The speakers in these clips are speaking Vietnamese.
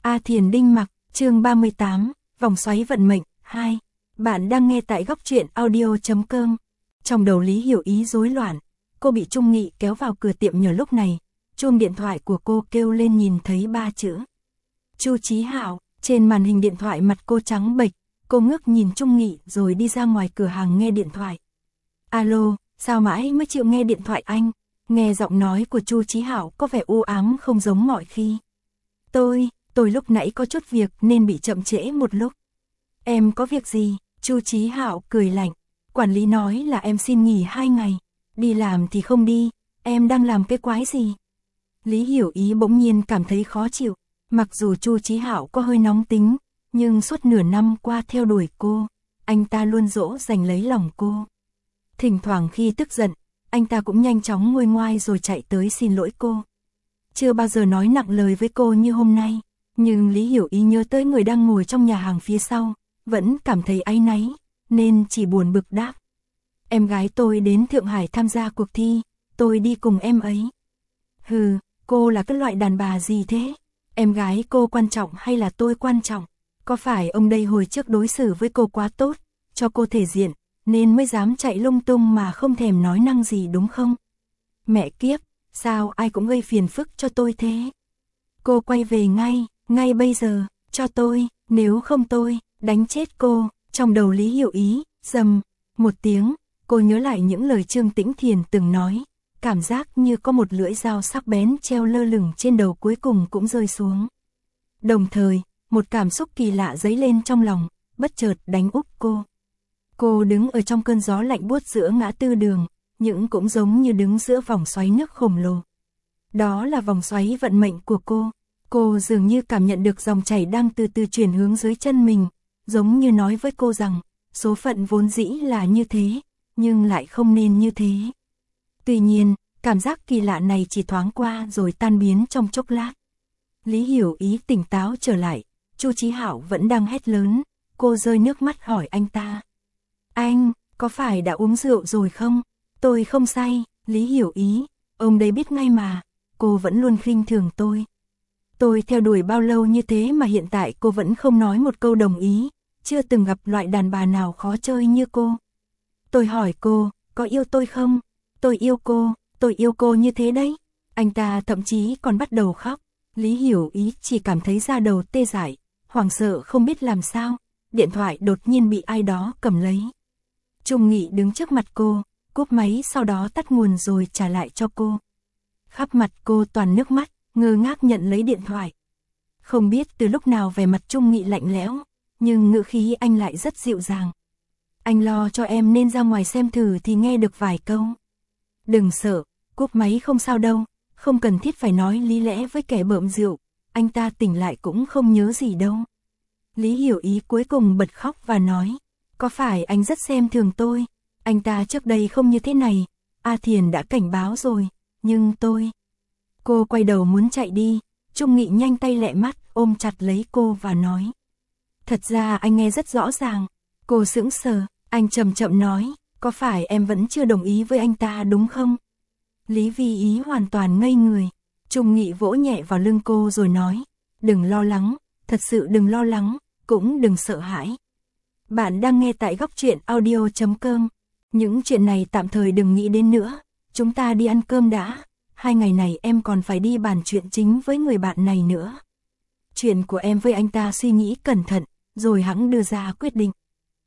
A Thiền Đinh Mặc, chương 38, Vòng xoáy vận mệnh, 2. Bạn đang nghe tại góc truyện audio.com. Trong đầu Lý Hiểu Ý rối loạn, cô bị Trung Nghị kéo vào cửa tiệm nhờ lúc này, chuông điện thoại của cô kêu lên nhìn thấy 3 chữ. Chu Chí Hạo, trên màn hình điện thoại mặt cô trắng bệch, cô ngước nhìn Trung Nghị rồi đi ra ngoài cửa hàng nghe điện thoại. Alo, sao mãi mới chịu nghe điện thoại anh? Nghe giọng nói của Chu Chí Hạo có vẻ u ám không giống mọi khi. Tôi lúc nãy có chút việc nên bị chậm trễ một lúc. Em có việc gì? Chu Chí Hạo cười lạnh. Quản lý nói là em xin nghỉ 2 ngày. Đi làm thì không đi, em đang làm cái quái gì? Lý Hiểu Ý bỗng nhiên cảm thấy khó chịu. Mặc dù Chu Chí Hạo có hơi nóng tính, nhưng suốt nửa năm qua theo đuổi cô, anh ta luôn dỗ dành lấy lòng cô. Thỉnh thoảng khi tức giận, anh ta cũng nhanh chóng nguôi ngoai rồi chạy tới xin lỗi cô. Chưa bao giờ nói nặng lời với cô như hôm nay, nhưng Lý Hiểu Ý nhớ tới người đang ngồi trong nhà hàng phía sau, vẫn cảm thấy áy náy, nên chỉ buồn bực đáp. Em gái tôi đến Thượng Hải tham gia cuộc thi, tôi đi cùng em ấy. Hừ, cô là cái loại đàn bà gì thế? Em gái cô quan trọng hay là tôi quan trọng? Có phải ông đây hồi trước đối xử với cô quá tốt, cho cô thể diện, nên mới dám chạy lung tung mà không thèm nói năng gì đúng không? Mẹ kiếp, sao ai cũng gây phiền phức cho tôi thế? Cô quay về ngay bây giờ, cho tôi, nếu không tôi đánh chết cô. Trong đầu Lý Hiểu Ý, rầm một tiếng, cô nhớ lại những lời Trương Tĩnh Thiền từng nói, cảm giác như có một lưỡi dao sắc bén treo lơ lửng trên đầu cuối cùng cũng rơi xuống. Đồng thời, một cảm xúc kỳ lạ dấy lên trong lòng, bất chợt đánh úp cô. Cô đứng ở trong cơn gió lạnh buốt giữa ngã tư đường, nhưng cũng giống như đứng giữa vòng xoáy nước khổng lồ. Đó là vòng xoáy vận mệnh của cô. Cô dường như cảm nhận được dòng chảy đang từ từ chuyển hướng dưới chân mình, giống như nói với cô rằng, số phận vốn dĩ là như thế, nhưng lại không nên như thế. Tuy nhiên, cảm giác kỳ lạ này chỉ thoáng qua rồi tan biến trong chốc lát. Lý Hiểu Ý tỉnh táo trở lại, Chu Chí Hạo vẫn đang hét lớn, cô rơi nước mắt hỏi anh ta. Anh, có phải đã uống rượu rồi không? Tôi không say. Lý Hiểu Ý, ông đây biết ngay mà, cô vẫn luôn khinh thường tôi. Tôi theo đuổi bao lâu như thế mà hiện tại cô vẫn không nói một câu đồng ý, chưa từng gặp loại đàn bà nào khó chơi như cô. Tôi hỏi cô, có yêu tôi không? Tôi yêu cô như thế đấy. Anh ta thậm chí còn bắt đầu khóc. Lý Hiểu Ý chỉ cảm thấy da đầu tê dại, hoảng sợ không biết làm sao. Điện thoại đột nhiên bị ai đó cầm lấy. Trung Nghị đứng trước mặt cô, cúp máy sau đó tắt nguồn rồi trả lại cho cô. Khắp mặt cô toàn nước mắt, ngơ ngác nhận lấy điện thoại. Không biết từ lúc nào vẻ mặt Trung Nghị lạnh lẽo, nhưng ngữ khí anh lại rất dịu dàng. Anh lo cho em nên ra ngoài xem thử thì nghe được vài câu. Đừng sợ, cúp máy không sao đâu, không cần thiết phải nói lý lẽ với kẻ bợm rượu, anh ta tỉnh lại cũng không nhớ gì đâu. Lý Hiểu Ý cuối cùng bật khóc và nói, có phải anh rất xem thường tôi? Anh ta trước đây không như thế này, A Thiền đã cảnh báo rồi, nhưng tôi... Cô quay đầu muốn chạy đi, Trung Nghị nhanh tay lẹ mắt ôm chặt lấy cô và nói. Thật ra anh nghe rất rõ ràng. Cô sững sờ, anh chậm chậm nói, có phải em vẫn chưa đồng ý với anh ta đúng không? Lý Vi Ý hoàn toàn ngây người. Trung Nghị vỗ nhẹ vào lưng cô rồi nói, đừng lo lắng, thật sự đừng lo lắng, cũng đừng sợ hãi. Bạn đang nghe tại góc truyện audio.com. Những chuyện này tạm thời đừng nghĩ đến nữa, chúng ta đi ăn cơm đã. 2 ngày này em còn phải đi bàn chuyện chính với người bạn này nữa. Chuyện của em với anh ta suy nghĩ cẩn thận, rồi hẵng đưa ra quyết định.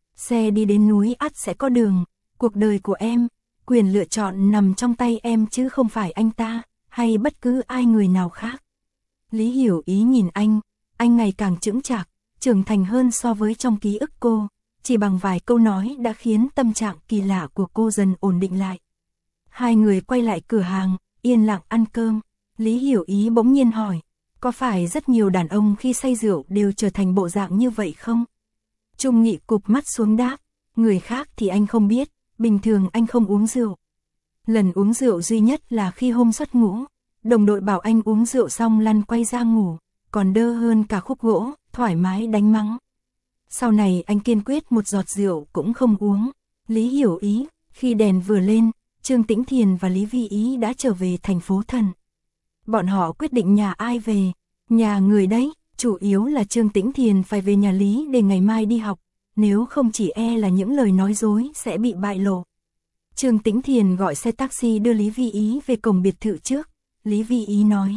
Xe đi đến núi ắt sẽ có đường, cuộc đời của em, quyền lựa chọn nằm trong tay em chứ không phải anh ta, hay bất cứ ai người nào khác. Lý Hiểu Ý nhìn anh ngày càng chững chạc, trưởng thành hơn so với trong ký ức cô, chỉ bằng vài câu nói đã khiến tâm trạng kỳ lạ của cô dần ổn định lại. Hai người quay lại cửa hàng, yên lặng ăn cơm. Lý Hiểu Ý bỗng nhiên hỏi, có phải rất nhiều đàn ông khi say rượu đều trở thành bộ dạng như vậy không? Trung Nghị cụp mắt xuống đáp, người khác thì anh không biết, bình thường anh không uống rượu. Lần uống rượu duy nhất là khi hôm xuất ngũ, đồng đội bảo anh uống rượu xong lăn quay ra ngủ, còn đơ hơn cả khúc gỗ, thoải mái đánh mắng. Sau này anh kiên quyết một giọt rượu cũng không uống. Lý Hiểu Ý, khi đèn vừa lên, Trương Tĩnh Thiền và Lý Vi Ý đã trở về thành phố Thần. Bọn họ quyết định nhà ai về, nhà người đấy, Chủ yếu là Trương Tĩnh Thiền phải về nhà Lý để ngày mai đi học, nếu không chỉ là những lời nói dối sẽ bị bại lộ. Trương Tĩnh Thiền gọi xe taxi đưa Lý Vi Ý về cổng biệt thự trước. Lý Vi Ý nói,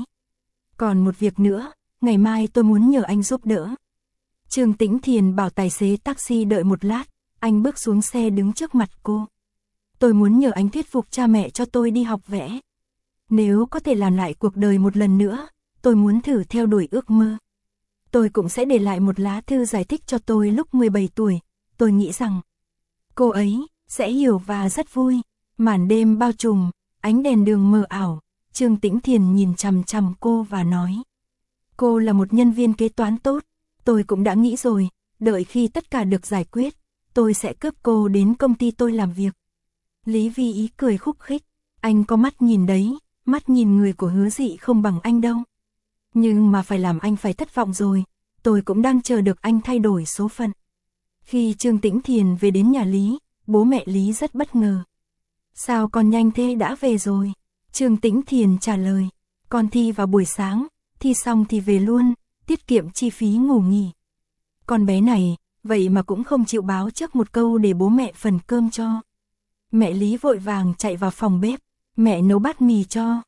còn một việc nữa, ngày mai tôi muốn nhờ anh giúp đỡ. Trương Tĩnh Thiền bảo tài xế taxi đợi một lát, anh bước xuống xe đứng trước mặt cô. Tôi muốn nhờ anh thuyết phục cha mẹ cho tôi đi học vẽ. Nếu có thể làm lại cuộc đời một lần nữa, tôi muốn thử theo đuổi ước mơ. Tôi cũng sẽ để lại một lá thư giải thích cho tôi lúc 17 tuổi, tôi nghĩ rằng cô ấy sẽ hiểu và rất vui. Màn đêm bao trùm, ánh đèn đường mờ ảo, Trương Tĩnh Thiền nhìn chằm chằm cô và nói. Cô là một nhân viên kế toán tốt, tôi cũng đã nghĩ rồi, đợi khi tất cả được giải quyết, tôi sẽ cướp cô đến công ty tôi làm việc. Lý Vi Ý cười khúc khích, anh có mắt nhìn đấy, mắt nhìn người của Hứa Dị không bằng anh đâu. Nhưng mà phải làm anh phải thất vọng rồi, tôi cũng đang chờ được anh thay đổi số phận. Khi Trương Tĩnh Thiền về đến nhà Lý, bố mẹ Lý rất bất ngờ. Sao con nhanh thế đã về rồi? Trương Tĩnh Thiền trả lời, con thi vào buổi sáng, thi xong thì về luôn, tiết kiệm chi phí ngủ nghỉ. Con bé này, vậy mà cũng không chịu báo trước một câu để bố mẹ phần cơm cho. Mẹ Lý vội vàng chạy vào phòng bếp, mẹ nấu bát mì cho.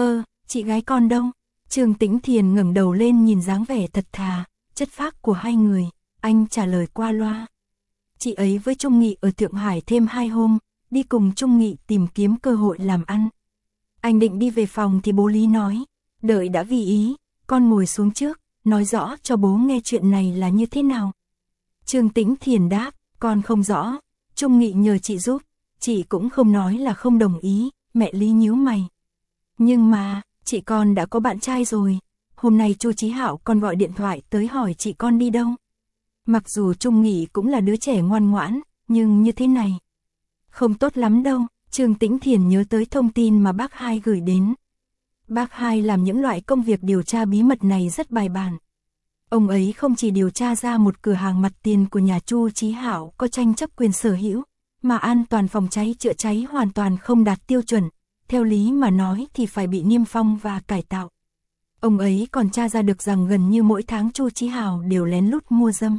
Chị gái con đâu? Trương Tĩnh Thiền ngẩng đầu lên nhìn dáng vẻ thật thà, chất phác của hai người, anh trả lời qua loa. Chị ấy với Trung Nghị ở Thượng Hải thêm 2 hôm, đi cùng Trung Nghị tìm kiếm cơ hội làm ăn. Anh định đi về phòng thì bố Lý nói, đợi đã Vi Ý, con ngồi xuống trước, nói rõ cho bố nghe chuyện này là như thế nào. Trương Tĩnh Thiền đáp, con không rõ, Trung Nghị nhờ chị giúp, chị cũng không nói là không đồng ý, mẹ Lý nhíu mày. Nhưng mà, chị con đã có bạn trai rồi, hôm nay Chu Chí Hạo còn gọi điện thoại tới hỏi chị con đi đâu. Mặc dù Trung Nghị cũng là đứa trẻ ngoan ngoãn, nhưng như thế này không tốt lắm đâu. Trương Tĩnh Thiền nhớ tới thông tin mà bác Hai gửi đến. Bác Hai làm những loại công việc điều tra bí mật này rất bài bản. Ông ấy không chỉ điều tra ra một cửa hàng mặt tiền của nhà Chu Chí Hạo có tranh chấp quyền sở hữu, mà an toàn phòng cháy chữa cháy hoàn toàn không đạt tiêu chuẩn, theo lý mà nói thì phải bị niêm phong và cải tạo. Ông ấy còn tra ra được rằng gần như mỗi tháng Chu Chí Hạo đều lén lút mua dâm.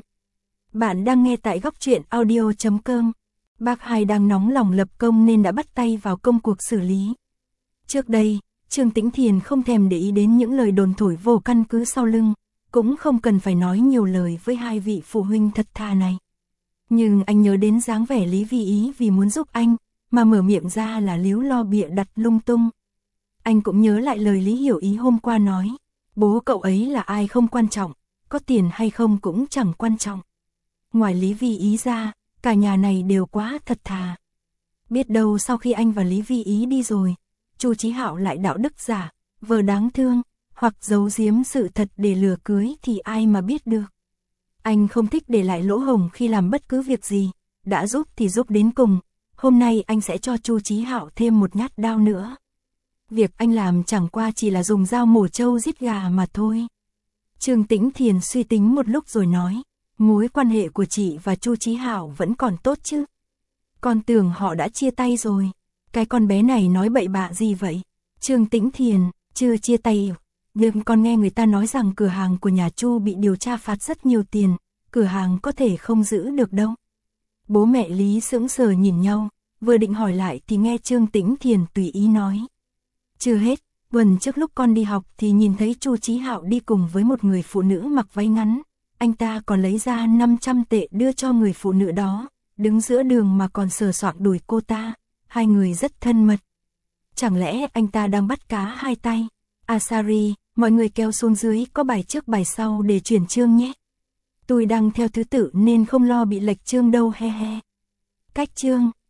Bạn đang nghe tại góc truyện audio.com. Bác Hai đang nóng lòng lập công nên đã bắt tay vào công cuộc xử lý. Trước đây, Trương Tĩnh Thiền không thèm để ý đến những lời đồn thổi vô căn cứ sau lưng, cũng không cần phải nói nhiều lời với hai vị phụ huynh thật thà này. Nhưng anh nhớ đến dáng vẻ Lý Vi Ý vì muốn giúp anh, mà mở miệng ra là líu lo bịa đặt lung tung. Anh cũng nhớ lại lời Lý Hiểu Ý hôm qua nói, bố cậu ấy là ai không quan trọng, có tiền hay không cũng chẳng quan trọng. Ngoài Lý Vi Ý ra, cả nhà này đều quá thật thà. Biết đâu sau khi anh và Lý Vi Ý đi rồi, Chu Chí Hạo lại đạo đức giả, vờ đáng thương, hoặc giấu giếm sự thật để lừa cưới thì ai mà biết được. Anh không thích để lại lỗ hổng khi làm bất cứ việc gì, đã giúp thì giúp đến cùng. Hôm nay anh sẽ cho Chu Chí Hạo thêm một nhát đao nữa. Việc anh làm chẳng qua chỉ là dùng dao mổ trâu giết gà mà thôi. Trương Tĩnh Thiền suy tính một lúc rồi nói, mối quan hệ của chị và Chu Chí Hạo vẫn còn tốt chứ? Con tưởng họ đã chia tay rồi. Cái con bé này nói bậy bạ gì vậy? Trương Tĩnh Thiền, chưa chia tay. Nhưng con nghe người ta nói rằng cửa hàng của nhà Chu bị điều tra phạt rất nhiều tiền, cửa hàng có thể không giữ được đâu. Bố mẹ Lý sững sờ nhìn nhau, vừa định hỏi lại thì nghe Trương Tĩnh Thiền tùy ý nói. Chưa hết, tuần trước lúc con đi học thì nhìn thấy Chu Chí Hạo đi cùng với một người phụ nữ mặc váy ngắn. Anh ta còn lấy ra 500 tệ đưa cho người phụ nữ đó, đứng giữa đường mà còn sờ soạng đùi cô ta, hai người rất thân mật. Chẳng lẽ anh ta đang bắt cá hai tay? Sorry, mọi người kéo xuống dưới có bài trước bài sau để chuyển chương nhé. Tôi đang theo thứ tự nên không lo bị lệch chương đâu he he. Cách chương